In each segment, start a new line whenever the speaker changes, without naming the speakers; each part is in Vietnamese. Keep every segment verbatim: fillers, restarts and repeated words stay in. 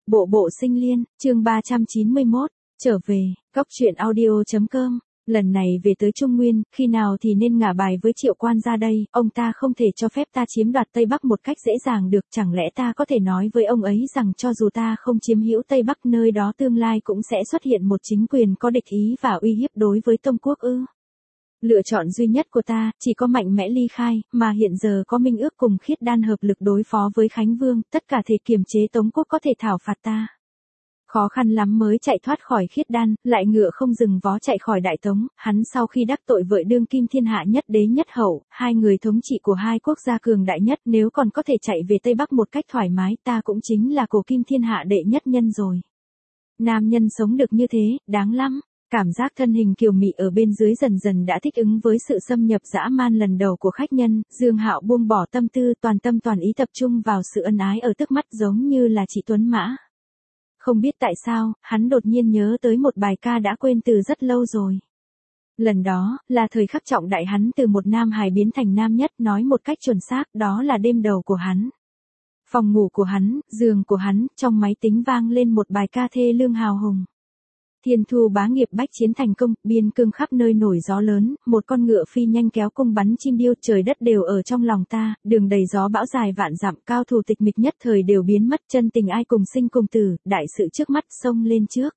Bộ bộ sinh liên, chương ba trăm chín mươi mốt, trở về, góc truyện audio.com, lần này về tới Trung Nguyên, khi nào thì nên ngả bài với Triệu Quan ra đây, ông ta không thể cho phép ta chiếm đoạt Tây Bắc một cách dễ dàng được, chẳng lẽ ta có thể nói với ông ấy rằng cho dù ta không chiếm hữu Tây Bắc nơi đó tương lai cũng sẽ xuất hiện một chính quyền có địch ý và uy hiếp đối với Tông Quốc ư? Lựa chọn duy nhất của ta, chỉ có mạnh mẽ ly khai, mà hiện giờ có minh ước cùng Khiết Đan hợp lực đối phó với Khánh Vương, tất cả thể kiềm chế Tống Quốc có thể thảo phạt ta. Khó khăn lắm mới chạy thoát khỏi Khiết Đan, lại ngựa không dừng vó chạy khỏi Đại Tống, hắn sau khi đắc tội vợi đương kim thiên hạ nhất đế nhất hậu, hai người thống trị của hai quốc gia cường đại nhất, nếu còn có thể chạy về Tây Bắc một cách thoải mái, ta cũng chính là cổ kim thiên hạ đệ nhất nhân rồi. Nam nhân sống được như thế, đáng lắm. Cảm giác thân hình kiều mị ở bên dưới dần dần đã thích ứng với sự xâm nhập dã man lần đầu của khách nhân, Dương Hạo buông bỏ tâm tư, toàn tâm toàn ý tập trung vào sự ân ái ở trước mắt giống như là chị Tuấn Mã. Không biết tại sao, hắn đột nhiên nhớ tới một bài ca đã quên từ rất lâu rồi. Lần đó, là thời khắc trọng đại hắn từ một nam hài biến thành nam nhất, nói một cách chuẩn xác, đó là đêm đầu của hắn. Phòng ngủ của hắn, giường của hắn, trong máy tính vang lên một bài ca thê lương hào hùng. Thiên thu bá nghiệp bách chiến thành công, biên cương khắp nơi nổi gió lớn, một con ngựa phi nhanh kéo cung bắn chim điêu, trời đất đều ở trong lòng ta, đường đầy gió bão dài vạn dặm, cao thủ tịch mịch nhất thời đều biến mất, chân tình ai cùng sinh cùng tử, đại sự trước mắt xông lên trước.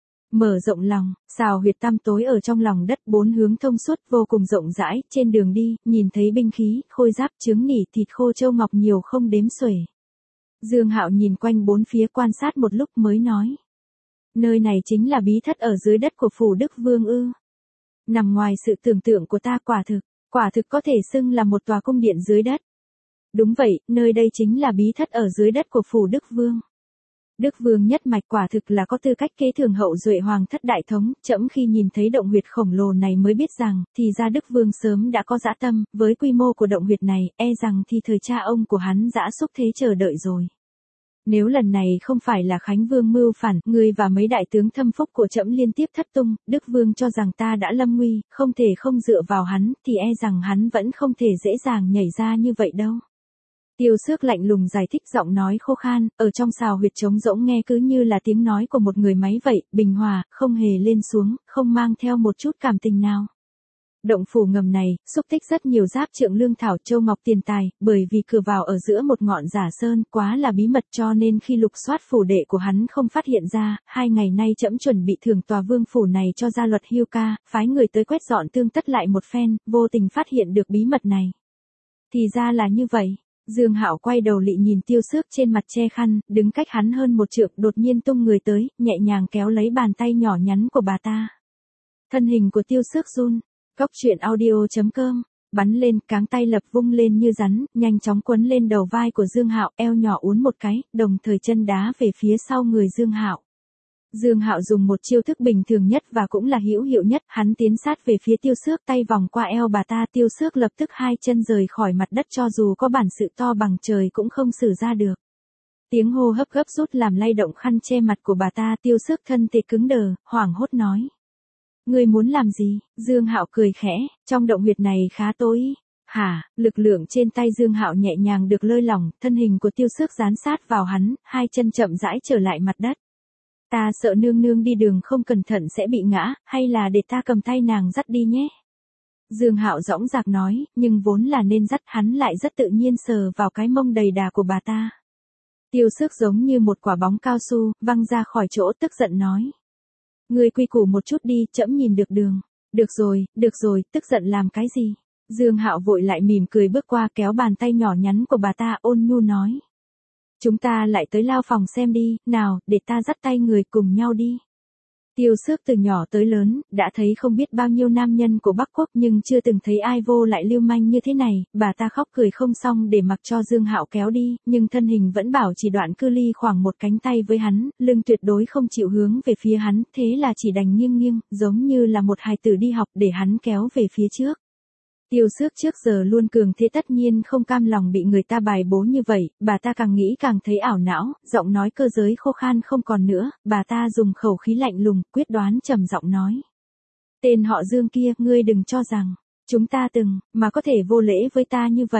Mở rộng lòng, xào huyệt tam tối ở trong lòng đất, bốn hướng thông suốt vô cùng rộng rãi, trên đường đi, nhìn thấy binh khí, khôi giáp, trứng nỉ, thịt khô châu ngọc nhiều không đếm xuể. Dương Hạo nhìn quanh bốn phía quan sát một lúc mới nói. Nơi này chính là bí thất ở dưới đất của phủ Đức Vương ư? Nằm ngoài sự tưởng tượng của ta, quả thực, quả thực có thể xưng là một tòa cung điện dưới đất. Đúng vậy, nơi đây chính là bí thất ở dưới đất của phủ Đức Vương. Đức Vương nhất mạch quả thực là có tư cách kế thường hậu duệ hoàng thất đại thống, trẫm khi nhìn thấy động huyệt khổng lồ này mới biết rằng, thì ra Đức Vương sớm đã có dã tâm, với quy mô của động huyệt này, e rằng thì thời cha ông của hắn dã xúc thế chờ đợi rồi. Nếu lần này không phải là Khánh Vương mưu phản, ngươi và mấy đại tướng thâm phúc của trẫm liên tiếp thất tung, Đức Vương cho rằng ta đã lâm nguy, không thể không dựa vào hắn, thì e rằng hắn vẫn không thể dễ dàng nhảy ra như vậy đâu. Tiêu Xước lạnh lùng giải thích, giọng nói khô khan, ở trong xào huyệt trống rỗng nghe cứ như là tiếng nói của một người máy vậy, bình hòa, không hề lên xuống, không mang theo một chút cảm tình nào. Động phủ ngầm này, xúc tích rất nhiều giáp trượng lương thảo châu ngọc tiền tài, bởi vì cửa vào ở giữa một ngọn giả sơn, quá là bí mật cho nên khi lục soát phủ đệ của hắn không phát hiện ra, hai ngày nay trẫm chuẩn bị thưởng tòa vương phủ này cho gia luật Hưu Ca, phái người tới quét dọn tương tất lại một phen, vô tình phát hiện được bí mật này. Thì ra là như vậy. Dương Hạo quay đầu lị nhìn Tiêu Xước trên mặt che khăn, đứng cách hắn hơn một trượng, đột nhiên tung người tới, nhẹ nhàng kéo lấy bàn tay nhỏ nhắn của bà ta. Thân hình của Tiêu Xước run. Góc truyện audio.com, bắn lên, cáng tay lập vung lên như rắn, nhanh chóng quấn lên đầu vai của Dương Hạo, eo nhỏ uốn một cái, đồng thời chân đá về phía sau người Dương Hạo. Dương Hạo dùng một chiêu thức bình thường nhất và cũng là hữu hiệu nhất, hắn tiến sát về phía Tiêu Xước, tay vòng qua eo bà ta, Tiêu Xước lập tức hai chân rời khỏi mặt đất, cho dù có bản sự to bằng trời cũng không xử ra được. Tiếng hô hấp gấp rút làm lay động khăn che mặt của bà ta, Tiêu Xước thân thể cứng đờ, hoảng hốt nói. Ngươi muốn làm gì? Dương Hạo cười khẽ, trong động huyệt này khá tối. Hả? Lực lượng trên tay Dương Hạo nhẹ nhàng được lơi lỏng, thân hình của Tiêu Xước dán sát vào hắn, hai chân chậm rãi trở lại mặt đất. Ta sợ nương nương đi đường không cẩn thận sẽ bị ngã, hay là để ta cầm tay nàng dắt đi nhé? Dương Hạo dõng dạc nói, nhưng vốn là nên dắt, hắn lại rất tự nhiên sờ vào cái mông đầy đà của bà ta. Tiêu Xước giống như một quả bóng cao su, văng ra khỏi chỗ, tức giận nói. Ngươi quy củ một chút đi, trẫm nhìn được đường. Được rồi, được rồi, tức giận làm cái gì? Dương Hạo vội lại mỉm cười bước qua, kéo bàn tay nhỏ nhắn của bà ta, ôn nhu nói. Chúng ta lại tới lao phòng xem đi, nào, để ta dắt tay người cùng nhau đi. Tiêu Xước từ nhỏ tới lớn, đã thấy không biết bao nhiêu nam nhân của Bắc Quốc nhưng chưa từng thấy ai vô lại lưu manh như thế này, bà ta khóc cười không xong để mặc cho Dương Hạo kéo đi, nhưng thân hình vẫn bảo chỉ đoạn cư ly khoảng một cánh tay với hắn, lưng tuyệt đối không chịu hướng về phía hắn, thế là chỉ đành nghiêng nghiêng, giống như là một hài tử đi học để hắn kéo về phía trước. Tiêu Xước trước giờ luôn cường thế tất nhiên không cam lòng bị người ta bài bố như vậy, bà ta càng nghĩ càng thấy ảo não, giọng nói cơ giới khô khan không còn nữa, bà ta dùng khẩu khí lạnh lùng, quyết đoán trầm giọng nói. Tên họ Dương kia, ngươi đừng cho rằng, chúng ta từng, mà có thể vô lễ với ta như vậy.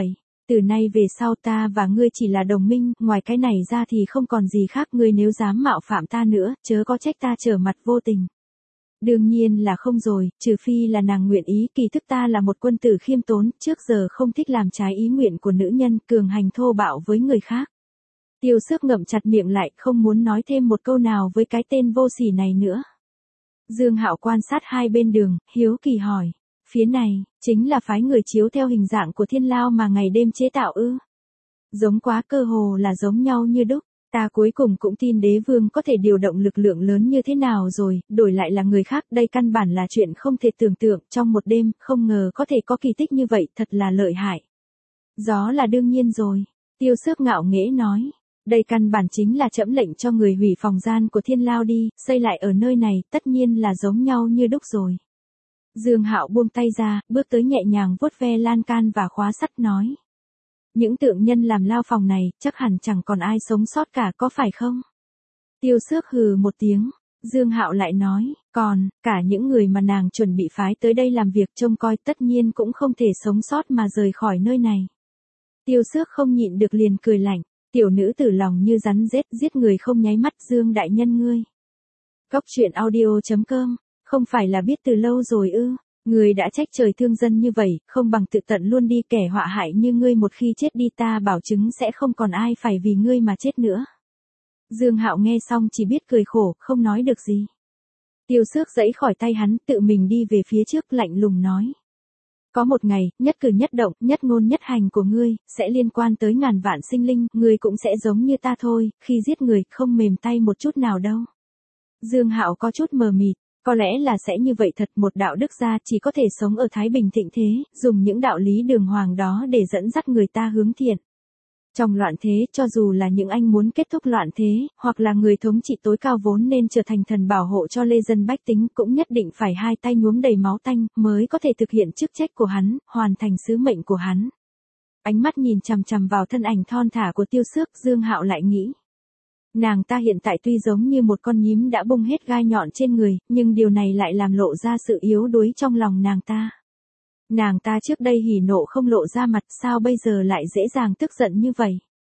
Từ nay về sau ta và ngươi chỉ là đồng minh, ngoài cái này ra thì không còn gì khác, ngươi nếu dám mạo phạm ta nữa, chớ có trách ta trở mặt vô tình. Đương nhiên là không rồi, trừ phi là nàng nguyện ý, kỳ thực ta là một quân tử khiêm tốn, trước giờ không thích làm trái ý nguyện của nữ nhân, cường hành thô bạo với người khác. Tiêu Xước ngậm chặt miệng lại, không muốn nói thêm một câu nào với cái tên vô sỉ này nữa. Dương Hạo quan sát hai bên đường, hiếu kỳ hỏi, phía này, chính là phái người chiếu theo hình dạng của thiên lao mà ngày đêm chế tạo ư? Giống quá, cơ hồ là giống nhau như đúc. Ta cuối cùng cũng tin đế vương có thể điều động lực lượng lớn như thế nào rồi, đổi lại là người khác, đây căn bản là chuyện không thể tưởng tượng, trong một đêm, không ngờ có thể có kỳ tích như vậy, thật là lợi hại. Gió là đương nhiên rồi, Tiêu Xước ngạo nghễ nói, đây căn bản chính là trẫm lệnh cho người hủy phòng gian của thiên lao đi, xây lại ở nơi này, tất nhiên là giống nhau như đúc rồi. Dương Hạo buông tay ra, bước tới nhẹ nhàng vuốt ve lan can và khóa sắt nói. Những tượng nhân làm lao phòng này, chắc hẳn chẳng còn ai sống sót cả, có phải không? Tiêu Xước hừ một tiếng, Dương Hạo lại nói, còn, cả những người mà nàng chuẩn bị phái tới đây làm việc trông coi tất nhiên cũng không thể sống sót mà rời khỏi nơi này. Tiêu Xước không nhịn được liền cười lạnh, tiểu nữ tử lòng như rắn rết, giết người không nháy mắt, Dương đại nhân ngươi. Cóc truyện audio chấm com, không phải là biết từ lâu rồi ư? Ngươi đã trách trời thương dân như vậy, không bằng tự tận luôn đi, kẻ họa hại như ngươi một khi chết đi ta bảo chứng sẽ không còn ai phải vì ngươi mà chết nữa. Dương Hạo nghe xong chỉ biết cười khổ, không nói được gì. Tiêu Xước giãy khỏi tay hắn, tự mình đi về phía trước, lạnh lùng nói. Có một ngày, nhất cử nhất động, nhất ngôn nhất hành của ngươi, sẽ liên quan tới ngàn vạn sinh linh, ngươi cũng sẽ giống như ta thôi, khi giết người, không mềm tay một chút nào đâu. Dương Hạo có chút mờ mịt. Có lẽ là sẽ như vậy thật, một đạo đức gia chỉ có thể sống ở Thái Bình thịnh thế, dùng những đạo lý đường hoàng đó để dẫn dắt người ta hướng thiện. Trong loạn thế, cho dù là những anh muốn kết thúc loạn thế, hoặc là người thống trị tối cao vốn nên trở thành thần bảo hộ cho lê dân bách tính, cũng nhất định phải hai tay nhuốm đầy máu tanh, mới có thể thực hiện chức trách của hắn, hoàn thành sứ mệnh của hắn. Ánh mắt nhìn chằm chằm vào thân ảnh thon thả của Tiêu Xước, Dương Hạo lại nghĩ. Nàng ta hiện tại tuy giống như một con nhím đã bung hết gai nhọn trên người, nhưng điều này lại làm lộ ra sự yếu đuối trong lòng nàng ta. Nàng ta trước đây hỉ nộ không lộ ra mặt, sao bây giờ lại dễ dàng tức giận như vậy?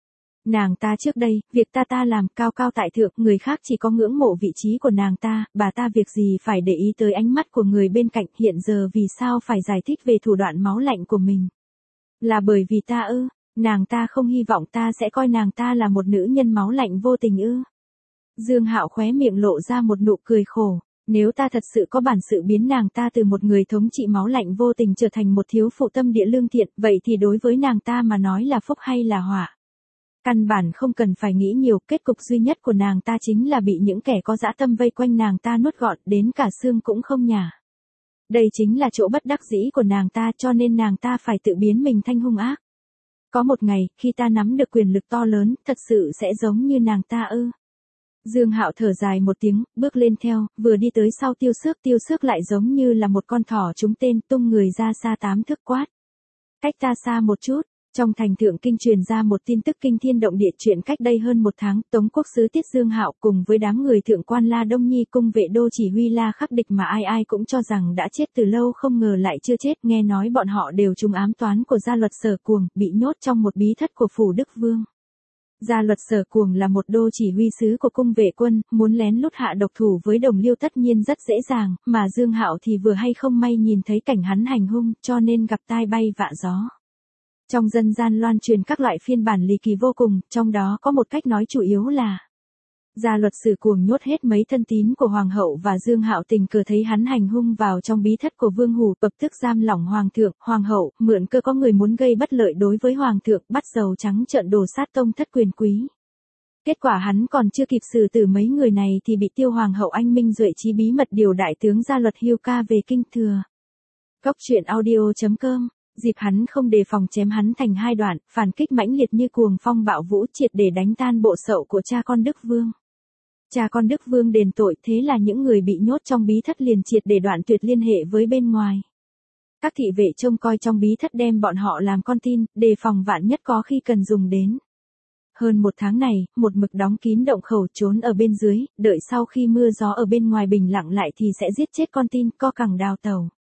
Nàng ta trước đây, việc ta ta làm cao cao tại thượng, người khác chỉ có ngưỡng mộ vị trí của nàng ta, bà ta việc gì phải để ý tới ánh mắt của người bên cạnh, hiện giờ vì sao phải giải thích về thủ đoạn máu lạnh của mình? Là bởi vì ta ư? Nàng ta không hy vọng ta sẽ coi nàng ta là một nữ nhân máu lạnh vô tình ư? Dương Hạo khóe miệng lộ ra một nụ cười khổ. Nếu ta thật sự có bản sự biến nàng ta từ một người thống trị máu lạnh vô tình trở thành một thiếu phụ tâm địa lương thiện, vậy thì đối với nàng ta mà nói là phúc hay là họa? Căn bản không cần phải nghĩ nhiều, kết cục duy nhất của nàng ta chính là bị những kẻ có dã tâm vây quanh nàng ta nuốt gọn, đến cả xương cũng không nhả. Đây chính là chỗ bất đắc dĩ của nàng ta, cho nên nàng ta phải tự biến mình thành hung ác. Có một ngày, khi ta nắm được quyền lực to lớn, thật sự sẽ giống như nàng ta ư? Dương Hạo thở dài một tiếng, bước lên theo, vừa đi tới sau Tiêu Xước, Tiêu Xước lại giống như là một con thỏ trúng tên, tung người ra xa tám thước quát. Cách ta xa một chút. Trong thành Thượng Kinh truyền ra một tin tức kinh thiên động địa, chuyện cách đây hơn một tháng, Tống quốc sứ Tiết Dương Hạo cùng với đám người thượng quan La Đông Nhi cung vệ đô chỉ huy La khắc địch mà ai ai cũng cho rằng đã chết từ lâu, không ngờ lại chưa chết, nghe nói bọn họ đều trúng ám toán của gia luật Sở Cuồng, bị nhốt trong một bí thất của phủ Đức Vương. Gia luật Sở Cuồng là một đô chỉ huy sứ của cung vệ quân, muốn lén lút hạ độc thủ với Đồng Liêu tất nhiên rất dễ dàng, mà Dương Hạo thì vừa hay không may nhìn thấy cảnh hắn hành hung, cho nên gặp tai bay vạ gió. Trong dân gian loan truyền các loại phiên bản ly kỳ vô cùng, trong đó có một cách nói chủ yếu là Gia luật Sử Cuồng nhốt hết mấy thân tín của hoàng hậu và Dương Hạo tình cờ thấy hắn hành hung vào trong bí thất của Vương Hủ, bập tức giam lỏng hoàng thượng, hoàng hậu, mượn cơ có người muốn gây bất lợi đối với hoàng thượng, bắt dầu trắng trợn đổ sát tông thất quyền quý. Kết quả hắn còn chưa kịp xử tử mấy người này thì bị Tiêu hoàng hậu anh minh duệ trí bí mật điều đại tướng Gia luật Hưu Ca về kinh thừa. Cóc truyện audio chấm com. Dịp hắn không đề phòng chém hắn thành hai đoạn, phản kích mãnh liệt như cuồng phong bạo vũ, triệt để đánh tan bộ sậu của cha con Đức Vương. Cha con Đức Vương đền tội, thế là những người bị nhốt trong bí thất liền triệt để đoạn tuyệt liên hệ với bên ngoài. Các thị vệ trông coi trong bí thất đem bọn họ làm con tin, đề phòng vạn nhất có khi cần dùng đến. Hơn một tháng này, một mực đóng kín động khẩu, trốn ở bên dưới, đợi sau khi mưa gió ở bên ngoài bình lặng lại thì sẽ giết chết con tin, co cẳng đào tàu.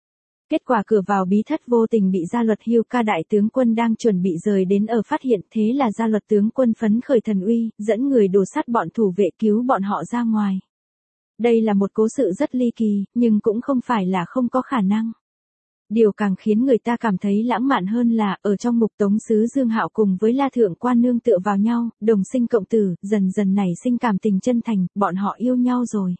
Kết quả cửa vào bí thất vô tình bị Gia Luật Hưu Ca đại tướng quân đang chuẩn bị rời đến ở phát hiện, thế là Gia Luật tướng quân phấn khởi thần uy, dẫn người đổ sát bọn thủ vệ cứu bọn họ ra ngoài. Đây là một cố sự rất ly kỳ, nhưng cũng không phải là không có khả năng. Điều càng khiến người ta cảm thấy lãng mạn hơn là, ở trong mục Tống sứ Dương Hạo cùng với La Thượng Quan nương tựa vào nhau, đồng sinh cộng tử, dần dần nảy sinh cảm tình chân thành, bọn họ yêu nhau rồi.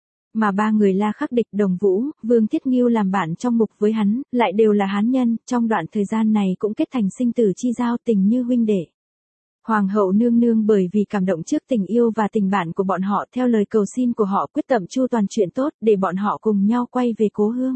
Mà ba người La Khắc Địch, Đồng Vũ, Vương Thiết Nghiêu làm bạn trong mục với hắn, lại đều là hán nhân, trong đoạn thời gian này cũng kết thành sinh tử chi giao, tình như huynh đệ. Hoàng hậu nương nương bởi vì cảm động trước tình yêu và tình bạn của bọn họ, theo lời cầu xin của họ quyết tâm chu toàn chuyện tốt để bọn họ cùng nhau quay về cố hương.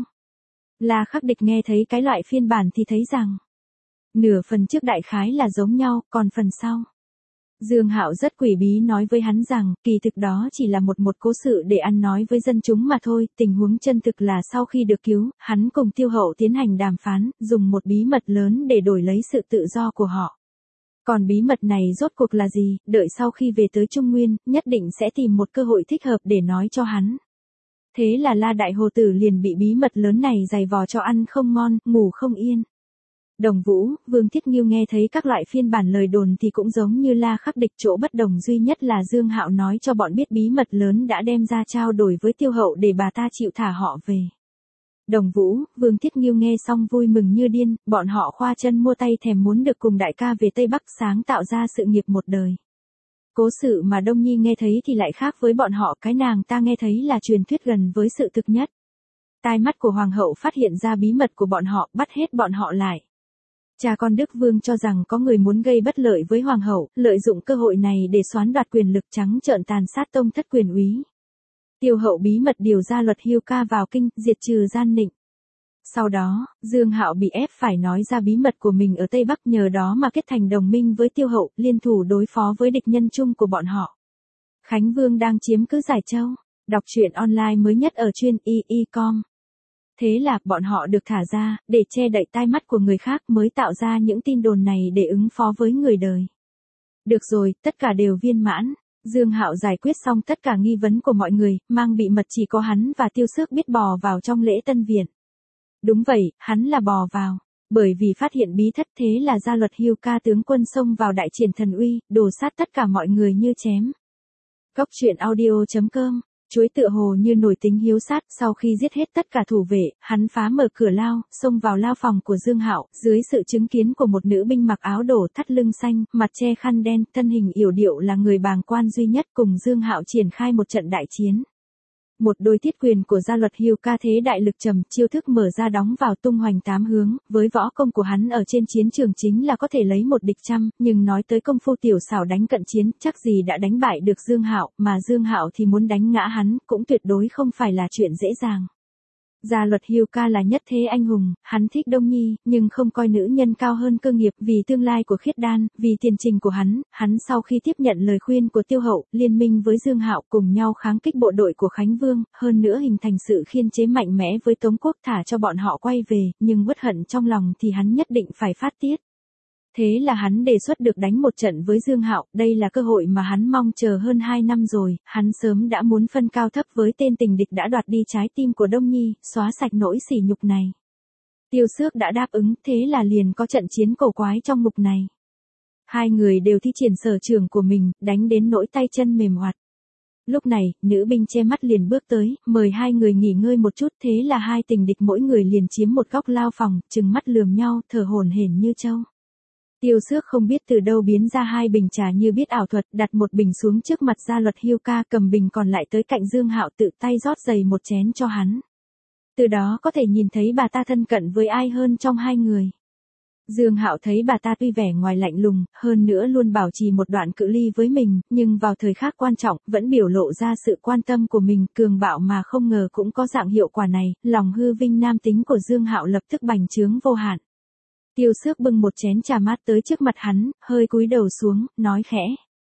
La Khắc Địch nghe thấy cái loại phiên bản thì thấy rằng nửa phần trước đại khái là giống nhau, còn phần sau. Dương Hạo rất quỷ bí nói với hắn rằng, kỳ thực đó chỉ là một một cố sự để ăn nói với dân chúng mà thôi, tình huống chân thực là sau khi được cứu, hắn cùng Tiêu Hậu tiến hành đàm phán, dùng một bí mật lớn để đổi lấy sự tự do của họ. Còn bí mật này rốt cuộc là gì, đợi sau khi về tới Trung Nguyên, nhất định sẽ tìm một cơ hội thích hợp để nói cho hắn. Thế là La Đại Hồ Tử liền bị bí mật lớn này giày vò cho ăn không ngon, ngủ không yên. Đồng Vũ, Vương Thiết Nghiêu nghe thấy các loại phiên bản lời đồn thì cũng giống như La Khắc Địch, chỗ bất đồng duy nhất là Dương Hạo nói cho bọn biết bí mật lớn đã đem ra trao đổi với Tiêu Hậu để bà ta chịu thả họ về. Đồng Vũ, Vương Thiết Nghiêu nghe xong vui mừng như điên, bọn họ khoa chân mua tay thèm muốn được cùng đại ca về Tây Bắc sáng tạo ra sự nghiệp một đời. Cố sự mà Đông Nhi nghe thấy thì lại khác với bọn họ, cái nàng ta nghe thấy là truyền thuyết gần với sự thực nhất. Tai mắt của Hoàng hậu phát hiện ra bí mật của bọn họ, bắt hết bọn họ lại. Cha con Đức Vương cho rằng có người muốn gây bất lợi với Hoàng hậu, lợi dụng cơ hội này để xoán đoạt quyền lực, trắng trợn tàn sát tông thất quyền úy. Tiêu Hậu bí mật điều Gia Luật Hưu Ca vào kinh, diệt trừ gian nịnh. Sau đó, Dương Hạo bị ép phải nói ra bí mật của mình ở Tây Bắc, nhờ đó mà kết thành đồng minh với Tiêu Hậu, liên thủ đối phó với địch nhân chung của bọn họ. Khánh Vương đang chiếm cứ Giải Châu. Đọc truyện online mới nhất ở chuyên y y chấm com. Thế là, bọn họ được thả ra, để che đậy tai mắt của người khác mới tạo ra những tin đồn này để ứng phó với người đời. Được rồi, tất cả đều viên mãn. Dương Hạo giải quyết xong tất cả nghi vấn của mọi người, mang bị mật chỉ có hắn và Tiêu Xước biết bò vào trong lễ tân viện. Đúng vậy, hắn là bò vào. Bởi vì phát hiện bí thất, thế là Gia Luật Hưu Ca tướng quân xông vào đại triển thần uy, đổ sát tất cả mọi người như chém. Góc truyện audio chấm com. Chuối tựa hồ như nổi tính hiếu sát, sau khi giết hết tất cả thủ vệ, hắn phá mở cửa lao, xông vào lao phòng của Dương Hạo, dưới sự chứng kiến của một nữ binh mặc áo đổ thắt lưng xanh, mặt che khăn đen, thân hình yểu điệu là người bàng quan duy nhất, cùng Dương Hạo triển khai một trận đại chiến. Một đôi thiết quyền của Gia Luật Hưu Ca thế đại lực trầm, chiêu thức mở ra đóng vào tung hoành tám hướng, với võ công của hắn ở trên chiến trường chính là có thể lấy một địch trăm, nhưng nói tới công phu tiểu xảo đánh cận chiến, chắc gì đã đánh bại được Dương Hạo, mà Dương Hạo thì muốn đánh ngã hắn, cũng tuyệt đối không phải là chuyện dễ dàng. Gia Luật Hưu Ca là nhất thế anh hùng, hắn thích Đông Nhi, nhưng không coi nữ nhân cao hơn cơ nghiệp, vì tương lai của Khiết Đan, vì tiền trình của hắn, hắn sau khi tiếp nhận lời khuyên của Tiêu Hậu, liên minh với Dương Hạo cùng nhau kháng kích bộ đội của Khánh Vương, hơn nữa hình thành sự khiên chế mạnh mẽ với Tống Quốc, thả cho bọn họ quay về, nhưng uất hận trong lòng thì hắn nhất định phải phát tiết. Thế là hắn đề xuất được đánh một trận với Dương Hạo, đây là cơ hội mà hắn mong chờ hơn hai năm rồi, hắn sớm đã muốn phân cao thấp với tên tình địch đã đoạt đi trái tim của Đông Nhi, xóa sạch nỗi sỉ nhục này. Tiêu Xước đã đáp ứng, thế là liền có trận chiến cổ quái trong mục này. Hai người đều thi triển sở trường của mình, đánh đến nỗi tay chân mềm oặt. Lúc này, nữ binh che mắt liền bước tới, mời hai người nghỉ ngơi một chút, thế là hai tình địch mỗi người liền chiếm một góc lao phòng, trừng mắt lườm nhau, thở hổn hển như trâu. Tiêu Xước không biết từ đâu biến ra hai bình trà như biết ảo thuật, đặt một bình xuống trước mặt Gia Luật Hưu Ca, cầm bình còn lại tới cạnh Dương Hạo, tự tay rót đầy một chén cho hắn. Từ đó có thể nhìn thấy bà ta thân cận với ai hơn trong hai người. Dương Hạo thấy bà ta tuy vẻ ngoài lạnh lùng, hơn nữa luôn bảo trì một đoạn cự ly với mình, nhưng vào thời khắc quan trọng, vẫn biểu lộ ra sự quan tâm của mình, cường bạo mà không ngờ cũng có dạng hiệu quả này, lòng hư vinh nam tính của Dương Hạo lập tức bành trướng vô hạn. Tiêu Xước bưng một chén trà mát tới trước mặt hắn, hơi cúi đầu xuống, nói khẽ.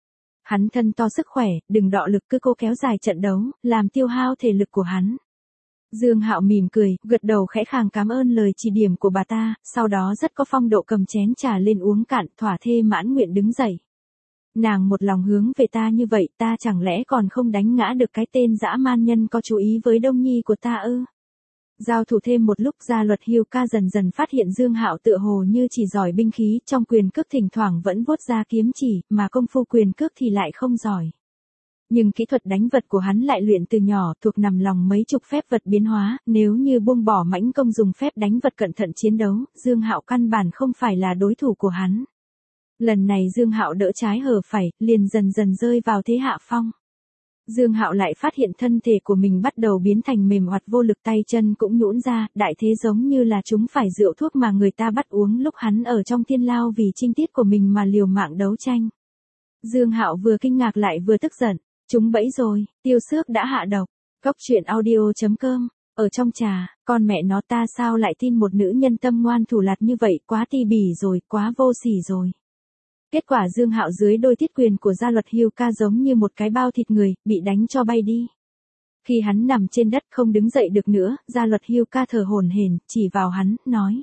Hắn thân to sức khỏe, đừng đọ lực cứ cố kéo dài trận đấu, làm tiêu hao thể lực của hắn. Dương Hạo mỉm cười, gật đầu khẽ khàng cảm ơn lời chỉ điểm của bà ta, sau đó rất có phong độ cầm chén trà lên uống cạn, thỏa thê mãn nguyện đứng dậy. Nàng một lòng hướng về ta như vậy, ta chẳng lẽ còn không đánh ngã được cái tên dã man nhân có chú ý với Đông Nhi của ta ư? Giao thủ thêm một lúc, Gia Luật Hưu Ca dần dần phát hiện Dương Hạo tựa hồ như chỉ giỏi binh khí, trong quyền cước thỉnh thoảng vẫn vuốt ra kiếm chỉ, mà công phu quyền cước thì lại không giỏi. Nhưng kỹ thuật đánh vật của hắn lại luyện từ nhỏ, thuộc nằm lòng mấy chục phép vật biến hóa, nếu như buông bỏ mãnh công dùng phép đánh vật cẩn thận chiến đấu, Dương Hạo căn bản không phải là đối thủ của hắn. Lần này Dương Hạo đỡ trái hở phải, liền dần dần rơi vào thế hạ phong. Dương Hạo lại phát hiện thân thể của mình bắt đầu biến thành mềm oặt, vô lực, tay chân cũng nhũn ra, đại thế giống như là chúng phải rượu thuốc mà người ta bắt uống lúc hắn ở trong thiên lao vì trinh tiết của mình mà liều mạng đấu tranh. Dương Hạo vừa kinh ngạc lại vừa tức giận, chúng bẫy rồi, Tiêu Xước đã hạ độc. Cốc truyện audio chấm com, ở trong trà, con mẹ nó ta sao lại tin một nữ nhân tâm ngoan thủ lạt như vậy, quá ti bỉ rồi, quá vô sỉ rồi. Kết quả Dương Hạo dưới đôi thiết quyền của Gia Luật Hưu Ca giống như một cái bao thịt người, bị đánh cho bay đi. Khi hắn nằm trên đất không đứng dậy được nữa, Gia Luật Hưu Ca thở hổn hển, chỉ vào hắn, nói.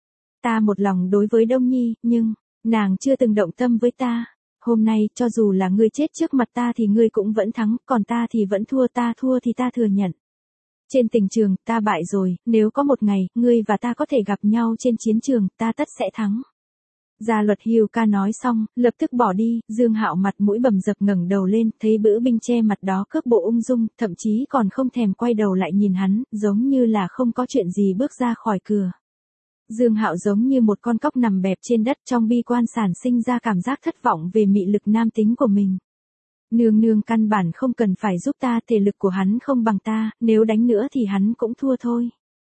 Ta một lòng đối với Đông Nhi, nhưng, nàng chưa từng động tâm với ta. Hôm nay, cho dù là ngươi chết trước mặt ta thì ngươi cũng vẫn thắng, còn ta thì vẫn thua, ta thua thì ta thừa nhận. Trên tình trường, ta bại rồi, nếu có một ngày, ngươi và ta có thể gặp nhau trên chiến trường, ta tất sẽ thắng. Gia Luật Hưu Ca nói xong, lập tức bỏ đi, Dương Hạo mặt mũi bầm dập ngẩng đầu lên, thấy Bữ Binh che mặt đó cước bộ ung dung, thậm chí còn không thèm quay đầu lại nhìn hắn, giống như là không có chuyện gì bước ra khỏi cửa. Dương Hạo giống như một con cóc nằm bẹp trên đất, trong bi quan sản sinh ra cảm giác thất vọng về mị lực nam tính của mình. Nương nương căn bản không cần phải giúp ta, thể lực của hắn không bằng ta, nếu đánh nữa thì hắn cũng thua thôi.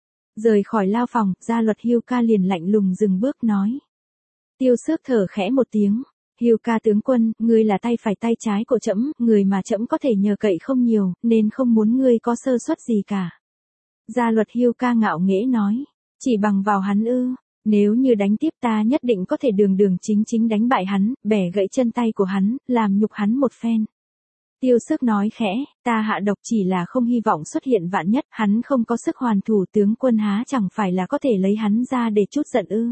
Rời khỏi lao phòng, Gia Luật Hưu Ca liền lạnh lùng dừng bước nói. Tiêu Xước thở khẽ một tiếng, Hưu Ca tướng quân, ngươi là tay phải tay trái của trẫm, người mà trẫm có thể nhờ cậy không nhiều, nên không muốn ngươi có sơ suất gì cả. Gia Luật Hưu Ca ngạo nghễ nói, chỉ bằng vào hắn ư, nếu như đánh tiếp ta nhất định có thể đường đường chính chính đánh bại hắn, bẻ gãy chân tay của hắn, làm nhục hắn một phen. Tiêu Xước nói khẽ, ta hạ độc chỉ là không hy vọng xuất hiện vạn nhất, hắn không có sức hoàn thủ, tướng quân há chẳng phải là có thể lấy hắn ra để chút giận ư.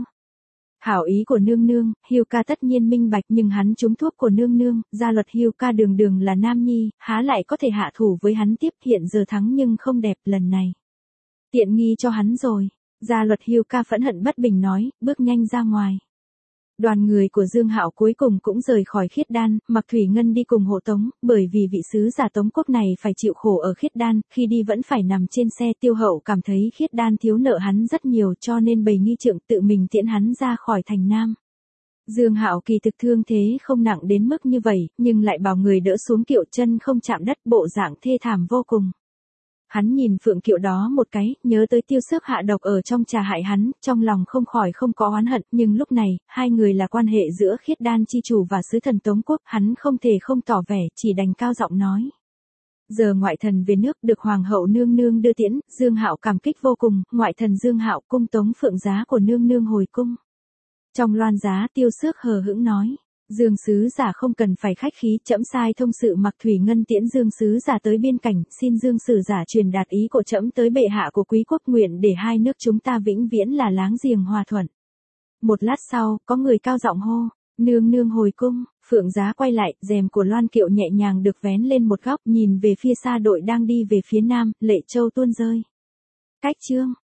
Hảo ý của nương nương, Hưu Ca tất nhiên minh bạch, nhưng hắn trúng thuốc của nương nương, Gia Luật Hưu Ca đường đường là nam nhi, há lại có thể hạ thủ với hắn tiếp, hiện giờ thắng nhưng không đẹp, lần này tiện nghi cho hắn rồi. Gia Luật Hưu Ca phẫn hận bất bình nói, bước nhanh ra ngoài. Đoàn người của Dương Hạo cuối cùng cũng rời khỏi Khiết Đan, Mạc Thủy Ngân đi cùng hộ tống, bởi vì vị sứ giả Tống quốc này phải chịu khổ ở Khiết Đan, khi đi vẫn phải nằm trên xe. Tiêu Hậu cảm thấy Khiết Đan thiếu nợ hắn rất nhiều, cho nên bày nghi trượng tự mình tiễn hắn ra khỏi thành Nam. Dương Hạo kỳ thực thương thế không nặng đến mức như vậy, nhưng lại bảo người đỡ xuống kiệu, chân không chạm đất, bộ dạng thê thảm vô cùng. Hắn nhìn phượng kiệu đó một cái, nhớ tới Tiêu Xước hạ độc ở trong trà hại hắn, trong lòng không khỏi không có oán hận, nhưng lúc này, hai người là quan hệ giữa Khiết Đan chi chủ và sứ thần Tống quốc, hắn không thể không tỏ vẻ, chỉ đành cao giọng nói. Giờ ngoại thần về nước, được hoàng hậu nương nương đưa tiễn, Dương Hạo cảm kích vô cùng, ngoại thần Dương Hạo cung tống phượng giá của nương nương hồi cung. Trong loan giá, Tiêu Xước hờ hững nói. Dương sứ giả không cần phải khách khí, trẫm sai thông sự Mạc Thủy Ngân tiễn Dương sứ giả tới biên cảnh, xin Dương sử giả truyền đạt ý của trẫm tới bệ hạ của quý quốc, nguyện để hai nước chúng ta vĩnh viễn là láng giềng hòa thuận. Một lát sau, có người cao giọng hô, nương nương hồi cung. Phượng giá quay lại, rèm của loan kiệu nhẹ nhàng được vén lên một góc, nhìn về phía xa đội đang đi về phía nam, lệ châu tuôn rơi. Cách chương